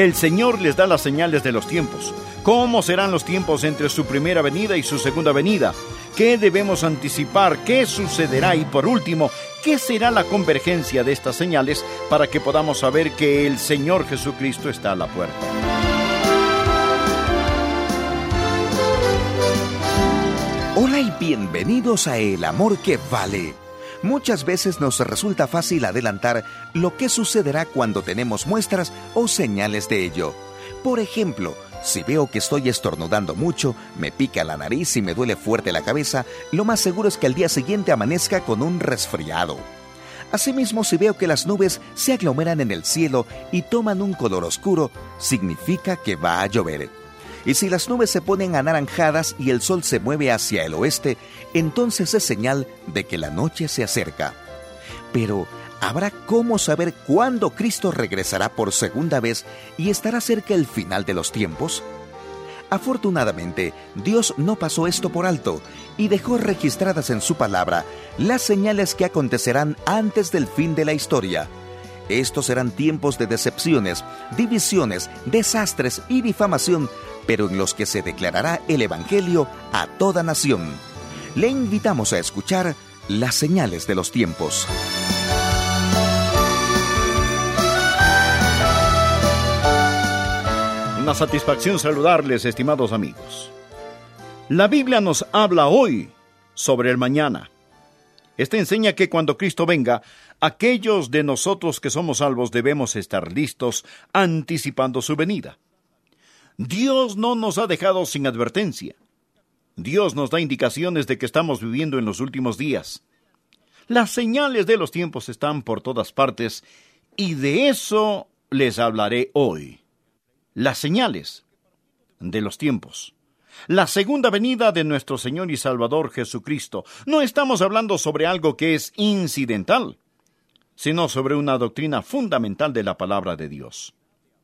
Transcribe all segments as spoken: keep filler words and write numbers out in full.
El Señor les da las señales de los tiempos. ¿Cómo serán los tiempos entre su primera venida y su segunda venida? ¿Qué debemos anticipar? ¿Qué sucederá? Y por último, ¿qué será la convergencia de estas señales para que podamos saber que el Señor Jesucristo está a la puerta? Hola y bienvenidos a El Amor que Vale. Muchas veces nos resulta fácil adelantar lo que sucederá cuando tenemos muestras o señales de ello. Por ejemplo, si veo que estoy estornudando mucho, me pica la nariz y me duele fuerte la cabeza, lo más seguro es que al día siguiente amanezca con un resfriado. Asimismo, si veo que las nubes se aglomeran en el cielo y toman un color oscuro, significa que va a llover. Y si las nubes se ponen anaranjadas y el sol se mueve hacia el oeste, entonces es señal de que la noche se acerca. Pero, ¿habrá cómo saber cuándo Cristo regresará por segunda vez y estará cerca el final de los tiempos? Afortunadamente, Dios no pasó esto por alto y dejó registradas en su palabra las señales que acontecerán antes del fin de la historia. Estos serán tiempos de decepciones, divisiones, desastres y difamación, pero en los que se declarará el Evangelio a toda nación. Le invitamos a escuchar las señales de los tiempos. Una satisfacción saludarles, estimados amigos. La Biblia nos habla hoy sobre el mañana. Esta enseña que cuando Cristo venga, aquellos de nosotros que somos salvos debemos estar listos, anticipando su venida. Dios no nos ha dejado sin advertencia. Dios nos da indicaciones de que estamos viviendo en los últimos días. Las señales de los tiempos están por todas partes y de eso les hablaré hoy. Las señales de los tiempos. La segunda venida de nuestro Señor y Salvador Jesucristo. No estamos hablando sobre algo que es incidental, sino sobre una doctrina fundamental de la palabra de Dios.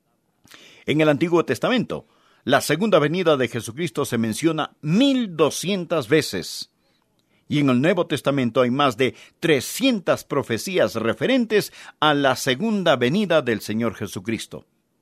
En el Antiguo Testamento, la segunda venida de Jesucristo se menciona mil doscientas veces. Y en el Nuevo Testamento hay más de trescientas profecías referentes a la segunda venida del Señor Jesucristo.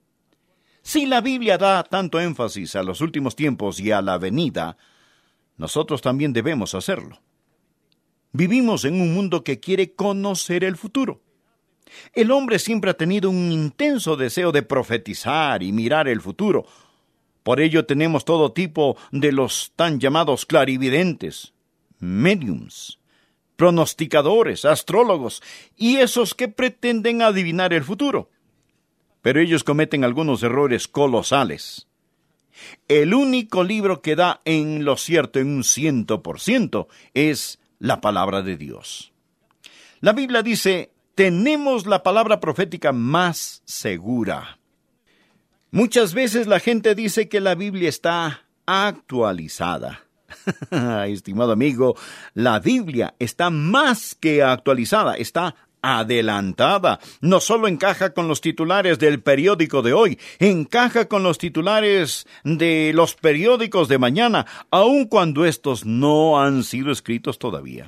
Si la Biblia da tanto énfasis a los últimos tiempos y a la venida, nosotros también debemos hacerlo. Vivimos en un mundo que quiere conocer el futuro. El hombre siempre ha tenido un intenso deseo de profetizar y mirar el futuro. Por ello tenemos todo tipo de los tan llamados clarividentes, mediums, pronosticadores, astrólogos y esos que pretenden adivinar el futuro. Pero ellos cometen algunos errores colosales. El único libro que da en lo cierto en un ciento por ciento es la palabra de Dios. La Biblia dice: tenemos la palabra profética más segura. Muchas veces la gente dice que la Biblia está actualizada. Estimado amigo, la Biblia está más que actualizada, está adelantada. No solo encaja con los titulares del periódico de hoy, encaja con los titulares de los periódicos de mañana, aun cuando estos no han sido escritos todavía.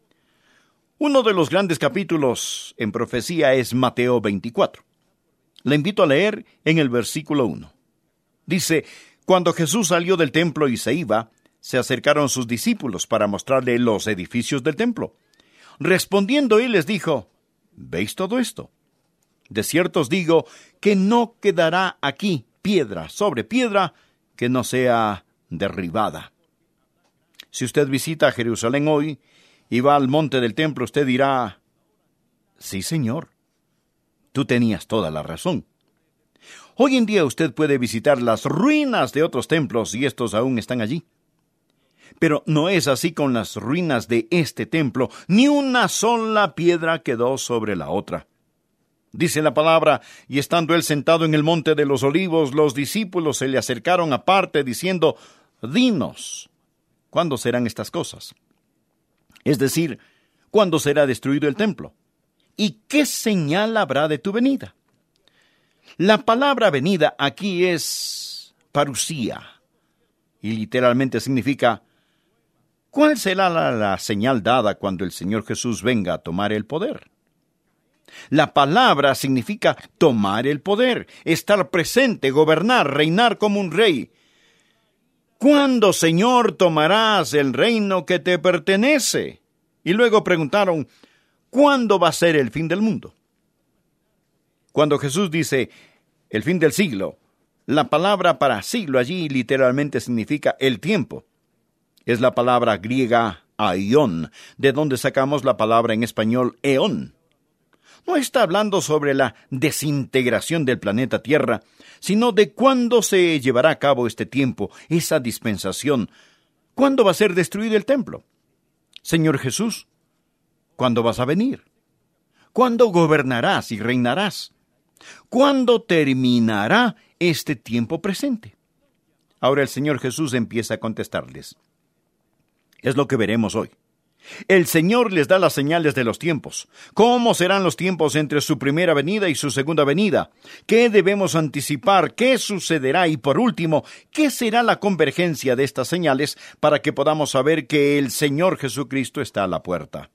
Uno de los grandes capítulos en profecía es Mateo veinticuatro. Le invito a leer en el versículo uno. Dice: cuando Jesús salió del templo y se iba, se acercaron sus discípulos para mostrarle los edificios del templo. Respondiendo él les dijo: ¿veis todo esto? De cierto os digo que no quedará aquí piedra sobre piedra que no sea derribada. Si usted visita Jerusalén hoy y va al monte del templo, usted dirá: sí, Señor, tú tenías toda la razón. Hoy en día usted puede visitar las ruinas de otros templos y estos aún están allí. Pero no es así con las ruinas de este templo. Ni una sola piedra quedó sobre la otra. Dice la palabra: y estando él sentado en el monte de los olivos, los discípulos se le acercaron aparte, diciendo: dinos, ¿cuándo serán estas cosas? Es decir, ¿cuándo será destruido el templo? ¿Y qué señal habrá de tu venida? La palabra venida aquí es parusía, y literalmente significa: ¿cuál será la, la señal dada cuando el Señor Jesús venga a tomar el poder? La palabra significa tomar el poder, estar presente, gobernar, reinar como un rey. ¿Cuándo, Señor, tomarás el reino que te pertenece? Y luego preguntaron, ¿cuándo va a ser el fin del mundo? Cuando Jesús dice el fin del siglo, la palabra para siglo allí literalmente significa el tiempo. Es la palabra griega aión, de donde sacamos la palabra en español eón. No está hablando sobre la desintegración del planeta Tierra, sino de cuándo se llevará a cabo este tiempo, esa dispensación. ¿Cuándo va a ser destruido el templo? Señor Jesús, ¿cuándo vas a venir? ¿Cuándo gobernarás y reinarás? ¿Cuándo terminará este tiempo presente? Ahora el Señor Jesús empieza a contestarles. Es lo que veremos hoy. El Señor les da las señales de los tiempos. ¿Cómo serán los tiempos entre su primera venida y su segunda venida? ¿Qué debemos anticipar? ¿Qué sucederá? Y por último, ¿qué será la convergencia de estas señales para que podamos saber que el Señor Jesucristo está a la puerta?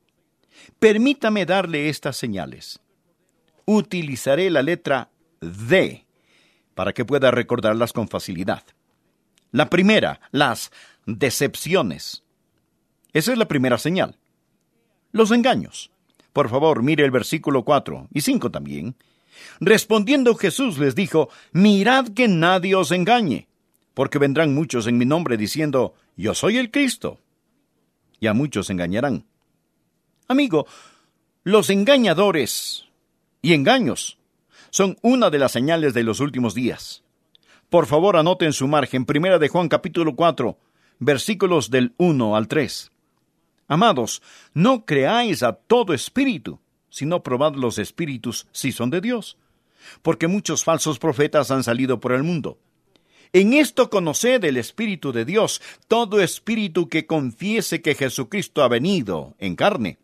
Permítame darle estas señales. Utilizaré la letra D para que pueda recordarlas con facilidad. La primera, las decepciones. Esa es la primera señal. Los engaños. Por favor, mire el versículo cuatro y cinco también. Respondiendo Jesús les dijo, mirad que nadie os engañe, porque vendrán muchos en mi nombre diciendo, yo soy el Cristo, y a muchos engañarán. Amigo, los engañadores y engaños son una de las señales de los últimos días. Por favor, anote en su margen, Primera de Juan capítulo cuatro, versículos del uno al tres. Amados, no creáis a todo espíritu, sino probad los espíritus si son de Dios, porque muchos falsos profetas han salido por el mundo. En esto conoced el Espíritu de Dios, todo espíritu que confiese que Jesucristo ha venido en carne,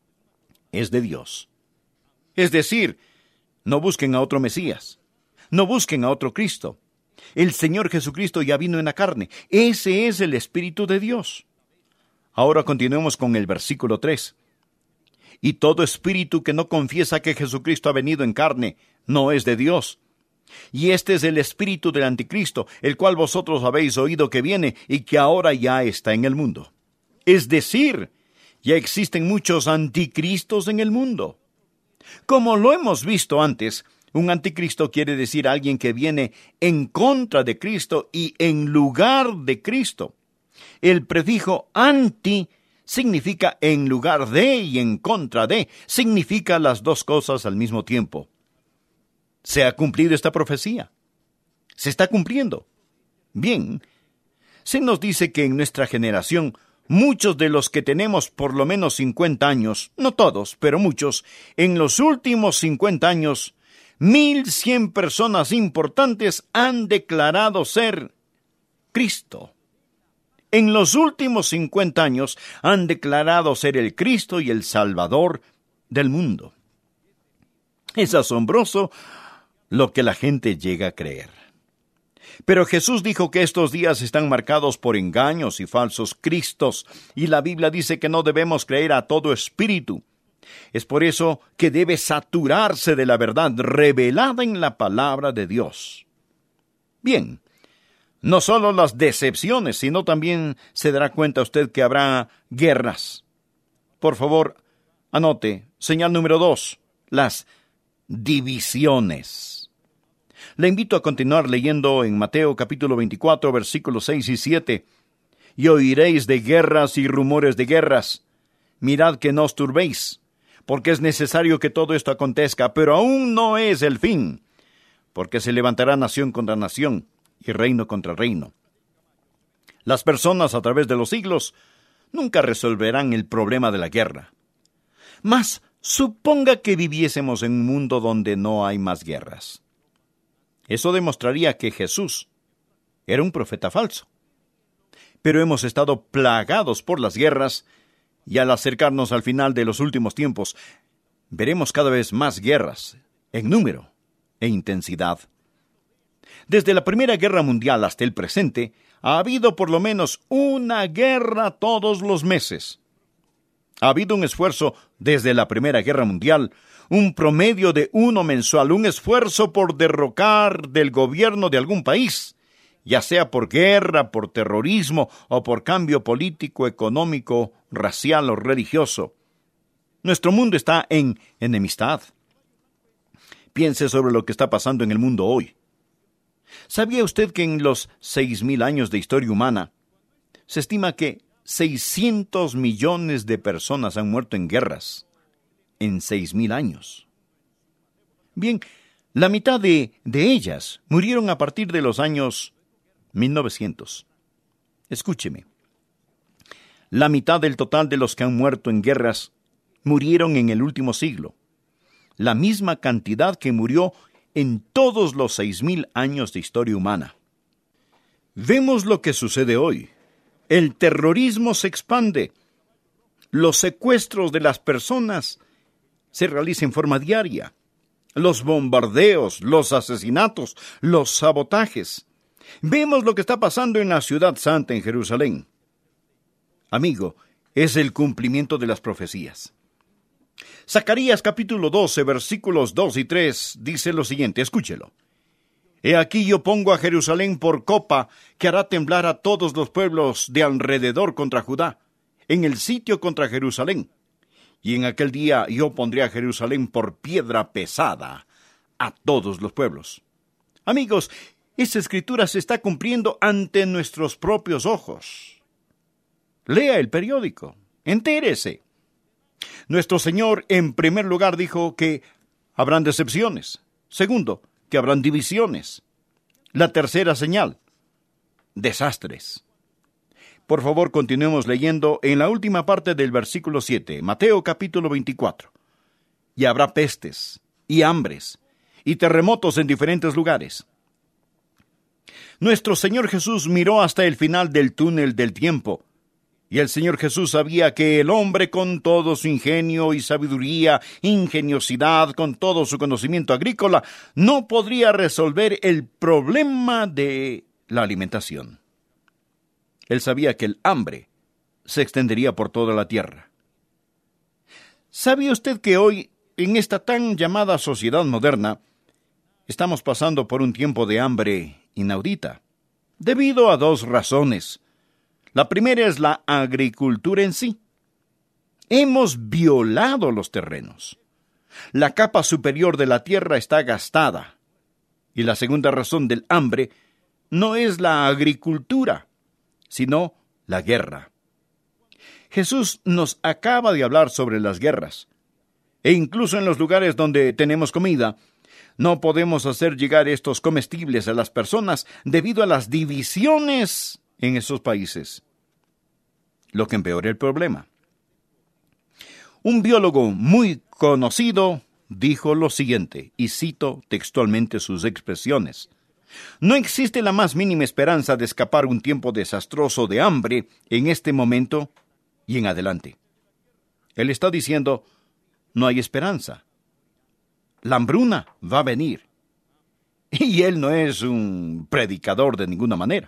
es de Dios. Es decir, no busquen a otro Mesías, no busquen a otro Cristo. El Señor Jesucristo ya vino en la carne, ese es el Espíritu de Dios. Ahora continuemos con el versículo tres. Y todo espíritu que no confiesa que Jesucristo ha venido en carne, no es de Dios. Y este es el espíritu del anticristo, el cual vosotros habéis oído que viene y que ahora ya está en el mundo. Es decir, ya existen muchos anticristos en el mundo. Como lo hemos visto antes, un anticristo quiere decir alguien que viene en contra de Cristo y en lugar de Cristo. El prefijo anti significa en lugar de y en contra de, significa las dos cosas al mismo tiempo. ¿Se ha cumplido esta profecía? ¿Se está cumpliendo? Bien, se nos dice que en nuestra generación, muchos de los que tenemos por lo menos cincuenta años, no todos, pero muchos, en los últimos cincuenta años, mil cien personas importantes han declarado ser Cristo. En los últimos cincuenta años han declarado ser el Cristo y el Salvador del mundo. Es asombroso lo que la gente llega a creer. Pero Jesús dijo que estos días están marcados por engaños y falsos cristos, y la Biblia dice que no debemos creer a todo espíritu. Es por eso que debe saturarse de la verdad revelada en la palabra de Dios. Bien, no solo las decepciones, sino también se dará cuenta usted que habrá guerras. Por favor, anote, señal número dos, las divisiones. Le invito a continuar leyendo en Mateo capítulo veinticuatro, versículos seis y siete. Y oiréis de guerras y rumores de guerras. Mirad que no os turbéis, porque es necesario que todo esto acontezca, pero aún no es el fin, porque se levantará nación contra nación y reino contra reino. Las personas a través de los siglos nunca resolverán el problema de la guerra. Mas suponga que viviésemos en un mundo donde no hay más guerras. Eso demostraría que Jesús era un profeta falso. Pero hemos estado plagados por las guerras, y al acercarnos al final de los últimos tiempos, veremos cada vez más guerras, en número e intensidad. Desde la Primera Guerra Mundial hasta el presente, ha habido por lo menos una guerra todos los meses. Ha habido un esfuerzo desde la Primera Guerra Mundial, un promedio de uno mensual, un esfuerzo por derrocar del gobierno de algún país, ya sea por guerra, por terrorismo o por cambio político, económico, racial o religioso. Nuestro mundo está en enemistad. Piense sobre lo que está pasando en el mundo hoy. ¿Sabía usted que en los seis mil años de historia humana se estima que seiscientos millones de personas han muerto en guerras en seis mil años? Bien, la mitad de, de ellas murieron a partir de los años mil novecientos. Escúcheme. La mitad del total de los que han muerto en guerras murieron en el último siglo. La misma cantidad que murió en todos los seis mil años de historia humana. Vemos lo que sucede hoy. El terrorismo se expande. Los secuestros de las personas se realizan en forma diaria. Los bombardeos, los asesinatos, los sabotajes. Vemos lo que está pasando en la ciudad santa en Jerusalén. Amigo, es el cumplimiento de las profecías. Zacarías capítulo doce, versículos dos y tres, dice lo siguiente, escúchelo. He aquí yo pongo a Jerusalén por copa, que hará temblar a todos los pueblos de alrededor contra Judá, en el sitio contra Jerusalén. Y en aquel día yo pondré a Jerusalén por piedra pesada a todos los pueblos. Amigos, esta escritura se está cumpliendo ante nuestros propios ojos. Lea el periódico, entérese. Nuestro Señor, en primer lugar, dijo que habrán decepciones. Segundo, que habrán divisiones. La tercera señal, desastres. Por favor, continuemos leyendo en la última parte del versículo siete, Mateo capítulo veinticuatro. Y habrá pestes, y hambres, y terremotos en diferentes lugares. Nuestro Señor Jesús miró hasta el final del túnel del tiempo, y el Señor Jesús sabía que el hombre, con todo su ingenio y sabiduría, ingeniosidad, con todo su conocimiento agrícola, no podría resolver el problema de la alimentación. Él sabía que el hambre se extendería por toda la tierra. ¿Sabía usted que hoy, en esta tan llamada sociedad moderna, estamos pasando por un tiempo de hambre inaudita? Debido a dos razones. La primera es la agricultura en sí. Hemos violado los terrenos. La capa superior de la tierra está gastada. Y la segunda razón del hambre no es la agricultura, sino la guerra. Jesús nos acaba de hablar sobre las guerras. E incluso en los lugares donde tenemos comida, no podemos hacer llegar estos comestibles a las personas debido a las divisiones en esos países, lo que empeora el problema. Un biólogo muy conocido dijo lo siguiente, y cito textualmente sus expresiones: no existe la más mínima esperanza de escapar un tiempo desastroso de hambre en este momento y en adelante. Él está diciendo, no hay esperanza. La hambruna va a venir. Y él no es un predicador de ninguna manera.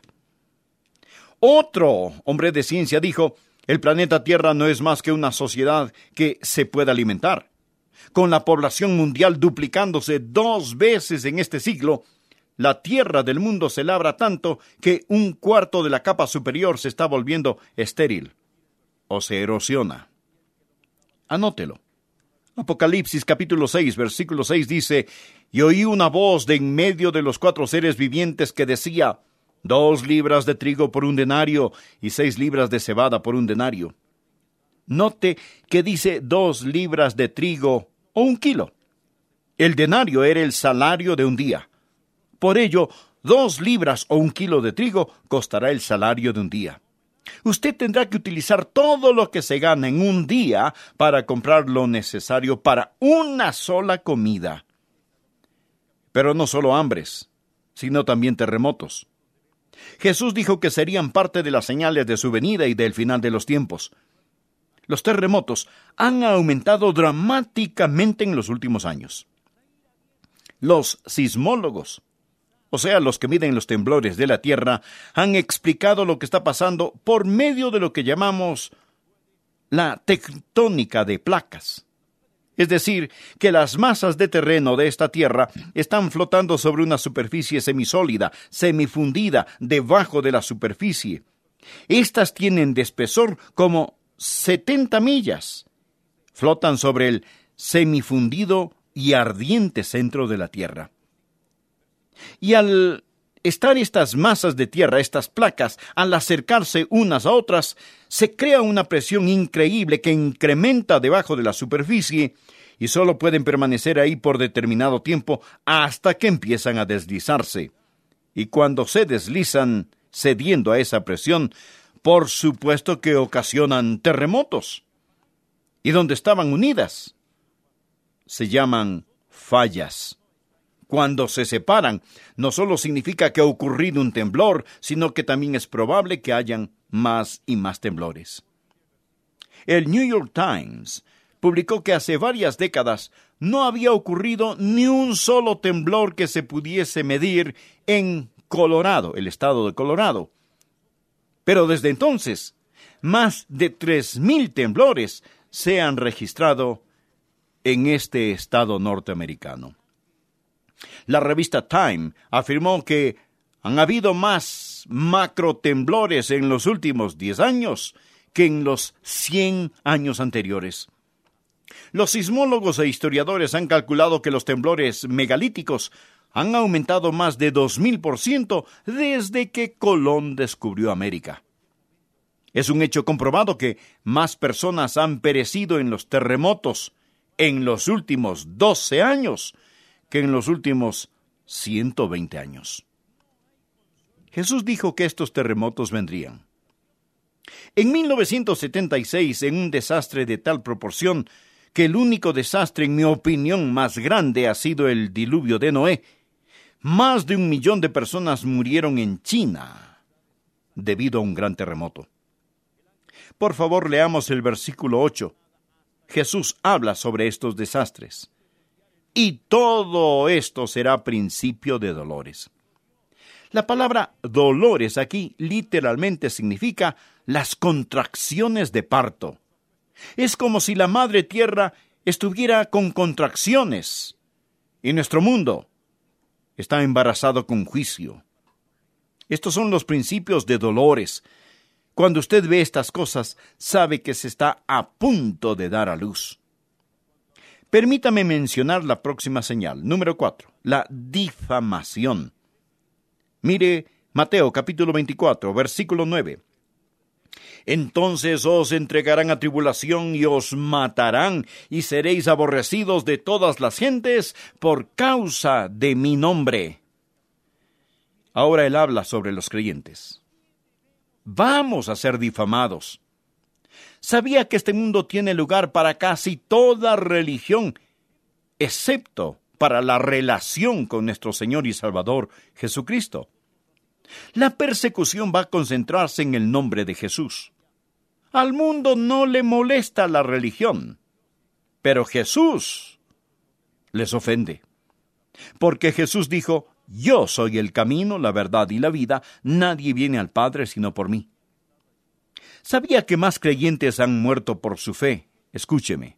Otro hombre de ciencia dijo, el planeta Tierra no es más que una sociedad que se puede alimentar. Con la población mundial duplicándose dos veces en este siglo, la tierra del mundo se labra tanto que un cuarto de la capa superior se está volviendo estéril o se erosiona. Anótelo. Apocalipsis capítulo seis, versículo seis dice, y oí una voz de en medio de los cuatro seres vivientes que decía, dos libras de trigo por un denario y seis libras de cebada por un denario. Note que dice dos libras de trigo o un kilo. El denario era el salario de un día. Por ello, dos libras o un kilo de trigo costará el salario de un día. Usted tendrá que utilizar todo lo que se gana en un día para comprar lo necesario para una sola comida. Pero no solo hambres, sino también terremotos. Jesús dijo que serían parte de las señales de su venida y del final de los tiempos. Los terremotos han aumentado dramáticamente en los últimos años. Los sismólogos, o sea, los que miden los temblores de la tierra, han explicado lo que está pasando por medio de lo que llamamos la tectónica de placas. Es decir, que las masas de terreno de esta tierra están flotando sobre una superficie semisólida, semifundida, debajo de la superficie. Estas tienen de espesor como setenta millas. Flotan sobre el semifundido y ardiente centro de la tierra. Y al estar estas masas de tierra, estas placas, al acercarse unas a otras, se crea una presión increíble que incrementa debajo de la superficie y solo pueden permanecer ahí por determinado tiempo hasta que empiezan a deslizarse. Y cuando se deslizan, cediendo a esa presión, por supuesto que ocasionan terremotos. Y donde estaban unidas, se llaman fallas. Cuando se separan, no solo significa que ha ocurrido un temblor, sino que también es probable que hayan más y más temblores. El New York Times publicó que hace varias décadas no había ocurrido ni un solo temblor que se pudiese medir en Colorado, el estado de Colorado. Pero desde entonces, más de tres mil temblores se han registrado en este estado norteamericano. La revista Time afirmó que han habido más macrotemblores en los últimos diez años que en los cien años anteriores. Los sismólogos e historiadores han calculado que los temblores megalíticos han aumentado más de dos mil por ciento desde que Colón descubrió América. Es un hecho comprobado que más personas han perecido en los terremotos en los últimos doce años que en los últimos ciento veinte años. Jesús dijo que estos terremotos vendrían. En mil novecientos setenta y seis, en un desastre de tal proporción que el único desastre, en mi opinión, más grande ha sido el diluvio de Noé, más de un millón de personas murieron en China debido a un gran terremoto. Por favor, leamos el versículo ocho. Jesús habla sobre estos desastres. Y todo esto será principio de dolores. La palabra dolores aquí literalmente significa las contracciones de parto. Es como si la madre tierra estuviera con contracciones y nuestro mundo está embarazado con juicio. Estos son los principios de dolores. Cuando usted ve estas cosas, sabe que se está a punto de dar a luz. Permítame mencionar la próxima señal, número cuatro, la difamación. Mire Mateo capítulo veinticuatro, versículo nueve. Entonces os entregarán a tribulación y os matarán, y seréis aborrecidos de todas las gentes por causa de mi nombre. Ahora él habla sobre los creyentes. Vamos a ser difamados. Sabía que este mundo tiene lugar para casi toda religión, excepto para la relación con nuestro Señor y Salvador Jesucristo. La persecución va a concentrarse en el nombre de Jesús. Al mundo no le molesta la religión, pero Jesús les ofende. Porque Jesús dijo, yo soy el camino, la verdad y la vida, nadie viene al Padre sino por mí. ¿Sabía que más creyentes han muerto por su fe? Escúcheme.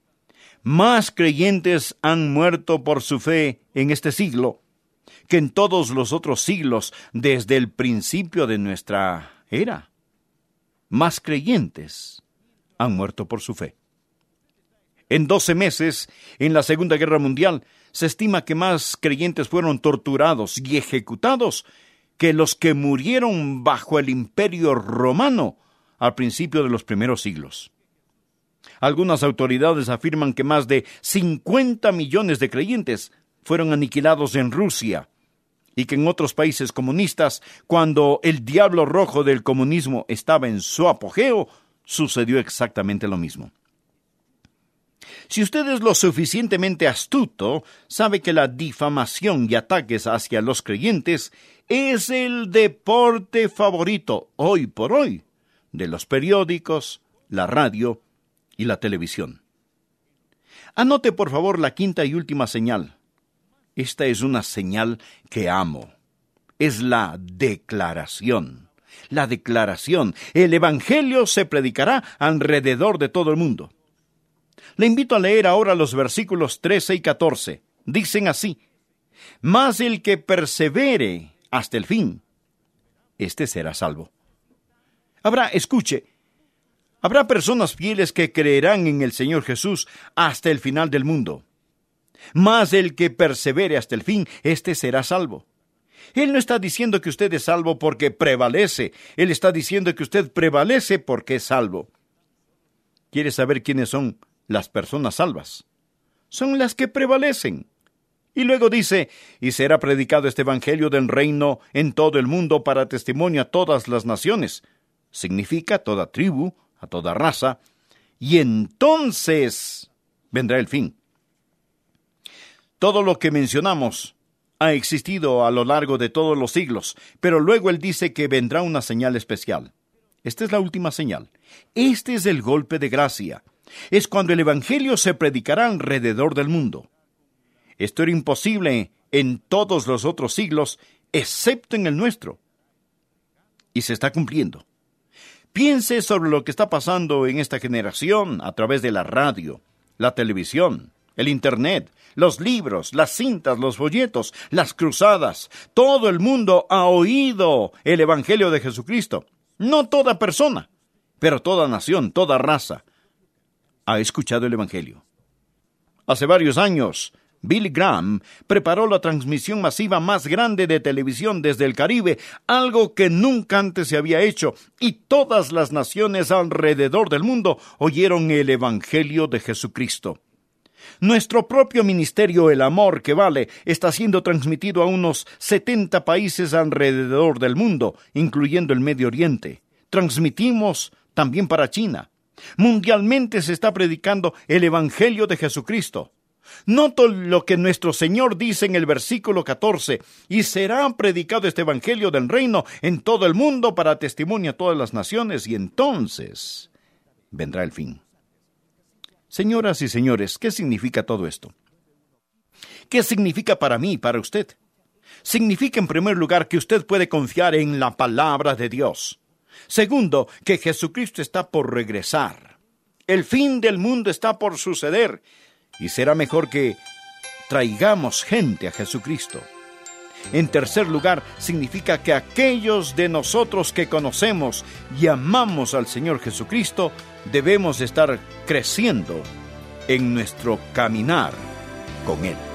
Más creyentes han muerto por su fe en este siglo que en todos los otros siglos desde el principio de nuestra era. Más creyentes han muerto por su fe. En doce meses, en la Segunda Guerra Mundial, se estima que más creyentes fueron torturados y ejecutados que los que murieron bajo el Imperio Romano al principio de los primeros siglos. Algunas autoridades afirman que más de cincuenta millones de creyentes fueron aniquilados en Rusia y que en otros países comunistas, cuando el diablo rojo del comunismo estaba en su apogeo, sucedió exactamente lo mismo. Si usted es lo suficientemente astuto, sabe que la difamación y ataques hacia los creyentes es el deporte favorito, hoy por hoy, de los periódicos, la radio y la televisión. Anote por favor la quinta y última señal. Esta es una señal que amo. Es la declaración. La declaración, el Evangelio se predicará alrededor de todo el mundo. Le invito a leer ahora los versículos trece y catorce. Dicen así: Mas el que persevere hasta el fin, éste será salvo. Habrá, escuche, habrá personas fieles que creerán en el Señor Jesús hasta el final del mundo. Mas el que persevere hasta el fin, éste será salvo. Él no está diciendo que usted es salvo porque prevalece. Él está diciendo que usted prevalece porque es salvo. ¿Quiere saber quiénes son las personas salvas? Son las que prevalecen. Y luego dice: y será predicado este evangelio del reino en todo el mundo para testimonio a todas las naciones. Significa a toda tribu, a toda raza. Y entonces vendrá el fin. Todo lo que mencionamos ha existido a lo largo de todos los siglos, pero luego él dice que vendrá una señal especial. Esta es la última señal. Este es el golpe de gracia. Es cuando el evangelio se predicará alrededor del mundo. Esto era imposible en todos los otros siglos, excepto en el nuestro. Y se está cumpliendo. Piense sobre lo que está pasando en esta generación a través de la radio, la televisión, el Internet, los libros, las cintas, los folletos, las cruzadas. Todo el mundo ha oído el Evangelio de Jesucristo. No toda persona, pero toda nación, toda raza ha escuchado el Evangelio. Hace varios años, Billy Graham preparó la transmisión masiva más grande de televisión desde el Caribe, algo que nunca antes se había hecho, y todas las naciones alrededor del mundo oyeron el Evangelio de Jesucristo. Nuestro propio ministerio, El Amor que Vale, está siendo transmitido a unos setenta países alrededor del mundo, incluyendo el Medio Oriente. Transmitimos también para China. Mundialmente se está predicando el Evangelio de Jesucristo. Noto lo que nuestro Señor dice en el versículo catorce: y será predicado este Evangelio del reino en todo el mundo para testimonio a todas las naciones, y entonces vendrá el fin. Señoras y señores, ¿qué significa todo esto? ¿Qué significa para mí y para usted? Significa, en primer lugar, que usted puede confiar en la palabra de Dios. Segundo, que Jesucristo está por regresar. El fin del mundo está por suceder, y será mejor que traigamos gente a Jesucristo. En tercer lugar, significa que aquellos de nosotros que conocemos y amamos al Señor Jesucristo, debemos estar creciendo en nuestro caminar con Él.